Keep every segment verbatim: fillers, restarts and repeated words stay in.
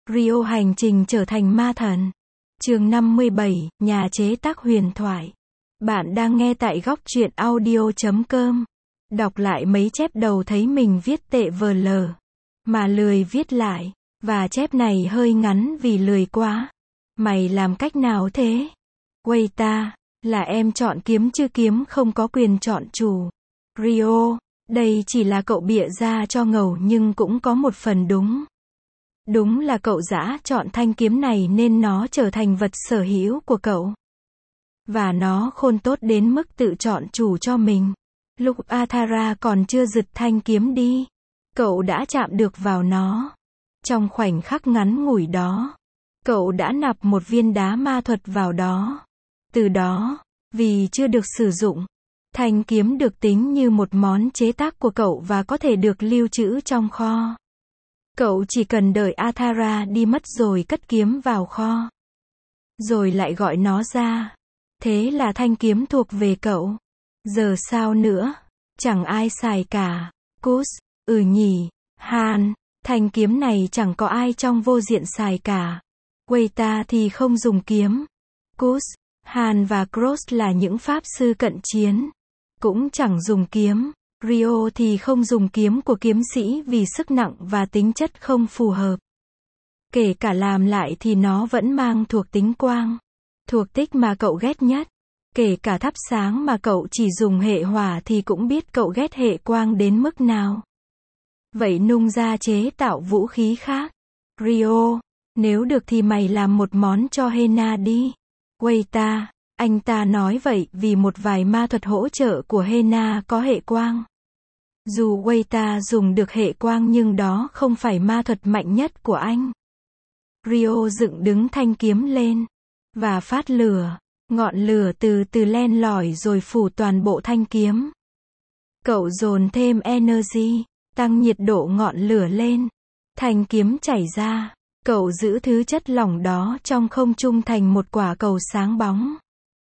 Rio hành trình trở thành ma thần. Chương năm mươi bảy, nhà chế tác huyền thoại. Bạn đang nghe tại góc truyện audio chấm com. Đọc lại mấy chép đầu thấy mình viết tệ vờ lờ. Mà lười viết lại. Và chép này hơi ngắn vì lười quá. Mày làm cách nào thế? Quay ta, là em chọn kiếm chứ kiếm không có quyền chọn chủ. Rio, đây chỉ là cậu bịa ra cho ngầu nhưng cũng có một phần đúng. Đúng là cậu dã chọn thanh kiếm này nên nó trở thành vật sở hữu của cậu. Và nó khôn tốt đến mức tự chọn chủ cho mình. Lúc Athara còn chưa giật thanh kiếm đi, cậu đã chạm được vào nó. Trong khoảnh khắc ngắn ngủi đó, cậu đã nạp một viên đá ma thuật vào đó. Từ đó, vì chưa được sử dụng, thanh kiếm được tính như một món chế tác của cậu và có thể được lưu trữ trong kho. Cậu chỉ cần đợi Athara đi mất rồi cất kiếm vào kho. Rồi lại gọi nó ra. Thế là thanh kiếm thuộc về cậu. Giờ sao nữa? Chẳng ai xài cả. Cus, ừ nhỉ, Han, thanh kiếm này chẳng có ai trong vô diện xài cả. Quayta thì không dùng kiếm. Cus, Han và Cross là những pháp sư cận chiến. Cũng chẳng dùng kiếm. Rio thì không dùng kiếm của kiếm sĩ vì sức nặng và tính chất không phù hợp. Kể cả làm lại thì nó vẫn mang thuộc tính quang. Thuộc tích mà cậu ghét nhất. Kể cả thắp sáng mà cậu chỉ dùng hệ hỏa thì cũng biết cậu ghét hệ quang đến mức nào. Vậy nung ra chế tạo vũ khí khác. Rio, nếu được thì mày làm một món cho Hena đi. Quayta, anh ta nói vậy vì một vài ma thuật hỗ trợ của Hena có hệ quang. Dù Quayta dùng được hệ quang nhưng đó không phải ma thuật mạnh nhất của anh. Rio dựng đứng thanh kiếm lên và phát lửa. Ngọn lửa từ từ len lỏi rồi phủ toàn bộ thanh kiếm. Cậu dồn thêm energy, tăng nhiệt độ ngọn lửa lên. Thanh kiếm chảy ra. Cậu giữ thứ chất lỏng đó trong không trung thành một quả cầu sáng bóng.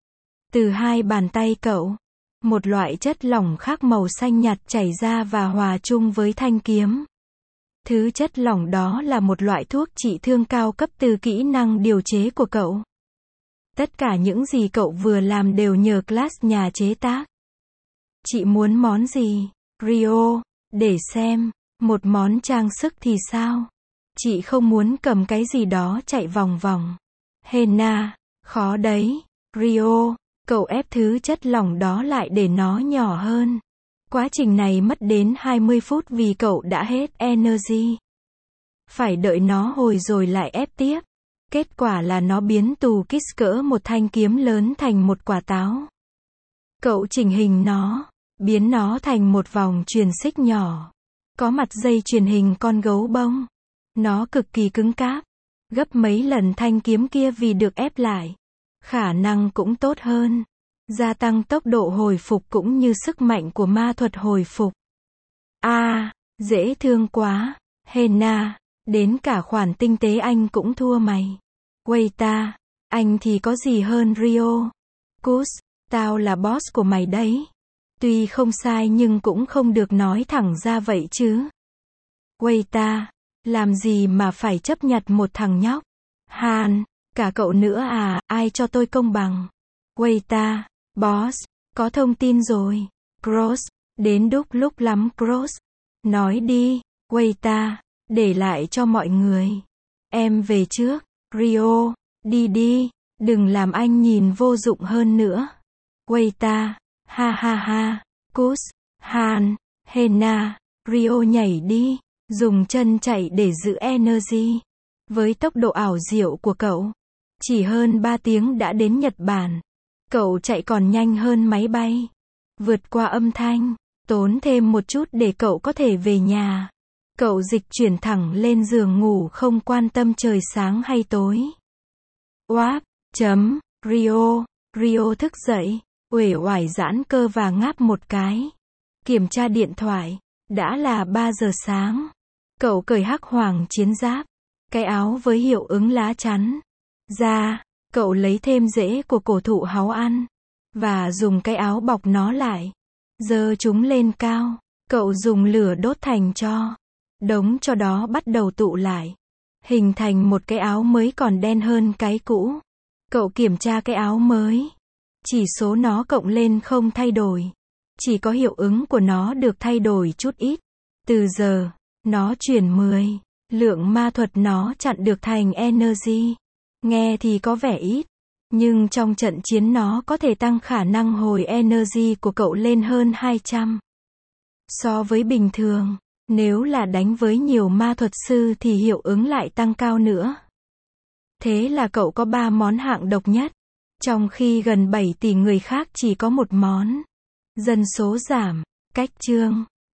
Từ hai bàn tay cậu, một loại chất lỏng khác màu xanh nhạt chảy ra và hòa chung với thanh kiếm. Thứ chất lỏng đó là một loại thuốc trị thương cao cấp từ kỹ năng điều chế của cậu. Tất cả những gì cậu vừa làm đều nhờ class nhà chế tác. Chị muốn món gì? Rio, để xem, một món trang sức thì sao? Chị không muốn cầm cái gì đó chạy vòng vòng. Hena, khó đấy. Rio, cậu ép thứ chất lỏng đó lại để nó nhỏ hơn. Quá trình này mất đến hai mươi phút vì cậu đã hết energy. Phải đợi nó hồi rồi lại ép tiếp. Kết quả là nó biến tù kích cỡ một thanh kiếm lớn thành một quả táo. Cậu chỉnh hình nó, biến nó thành một vòng truyền xích nhỏ. Có mặt dây truyền hình con gấu bông. Nó cực kỳ cứng cáp. Gấp mấy lần thanh kiếm kia vì được ép lại. Khả năng cũng tốt hơn. Gia tăng tốc độ hồi phục cũng như sức mạnh của ma thuật hồi phục. A, à, dễ thương quá. Hena, đến cả khoản tinh tế anh cũng thua mày. Quayta, anh thì có gì hơn Rio. Cus, tao là boss của mày đấy. Tuy không sai nhưng cũng không được nói thẳng ra vậy chứ. Quayta, làm gì mà phải chấp nhận một thằng nhóc. Han, cả cậu nữa à, ai cho tôi công bằng. Quayta, boss, có thông tin rồi. Cross, đến đúc lúc lắm Cross. Nói đi, Quayta, để lại cho mọi người. Em về trước. Rio, đi đi, đừng làm anh nhìn vô dụng hơn nữa. Quayta, ha ha ha. Cus, Han, Hena, Rio nhảy đi, dùng chân chạy để giữ energy. Với tốc độ ảo diệu của cậu, chỉ hơn ba tiếng đã đến Nhật Bản. Cậu chạy còn nhanh hơn máy bay. Vượt qua âm thanh, tốn thêm một chút để cậu có thể về nhà. Cậu dịch chuyển thẳng lên giường ngủ không quan tâm trời sáng hay tối. Oáp, chấm, Rio, Rio thức dậy, uể oải giãn cơ và ngáp một cái. Kiểm tra điện thoại, đã là ba giờ sáng. Cậu cởi hắc hoàng chiến giáp, cái áo với hiệu ứng lá chắn. Ra, cậu lấy thêm rễ của cổ thụ háu ăn. Và dùng cái áo bọc nó lại. Giơ chúng lên cao, cậu dùng lửa đốt thành tro. Đống tro đó bắt đầu tụ lại. hình thành một cái áo mới còn đen hơn cái cũ. Cậu kiểm tra cái áo mới. Chỉ số nó cộng lên không thay đổi. Chỉ có hiệu ứng của nó được thay đổi chút ít. Từ giờ, nó chuyển mười. Lượng ma thuật nó chặn được thành energy. Nghe thì có vẻ ít. Nhưng trong trận chiến nó có thể tăng khả năng hồi energy của cậu lên hơn hai trăm. So với bình thường, nếu là đánh với nhiều ma thuật sư thì hiệu ứng lại tăng cao nữa. Thế là cậu có ba món hạng độc nhất. Trong khi gần bảy tỷ người khác chỉ có một món. Dân số giảm. Cách chương.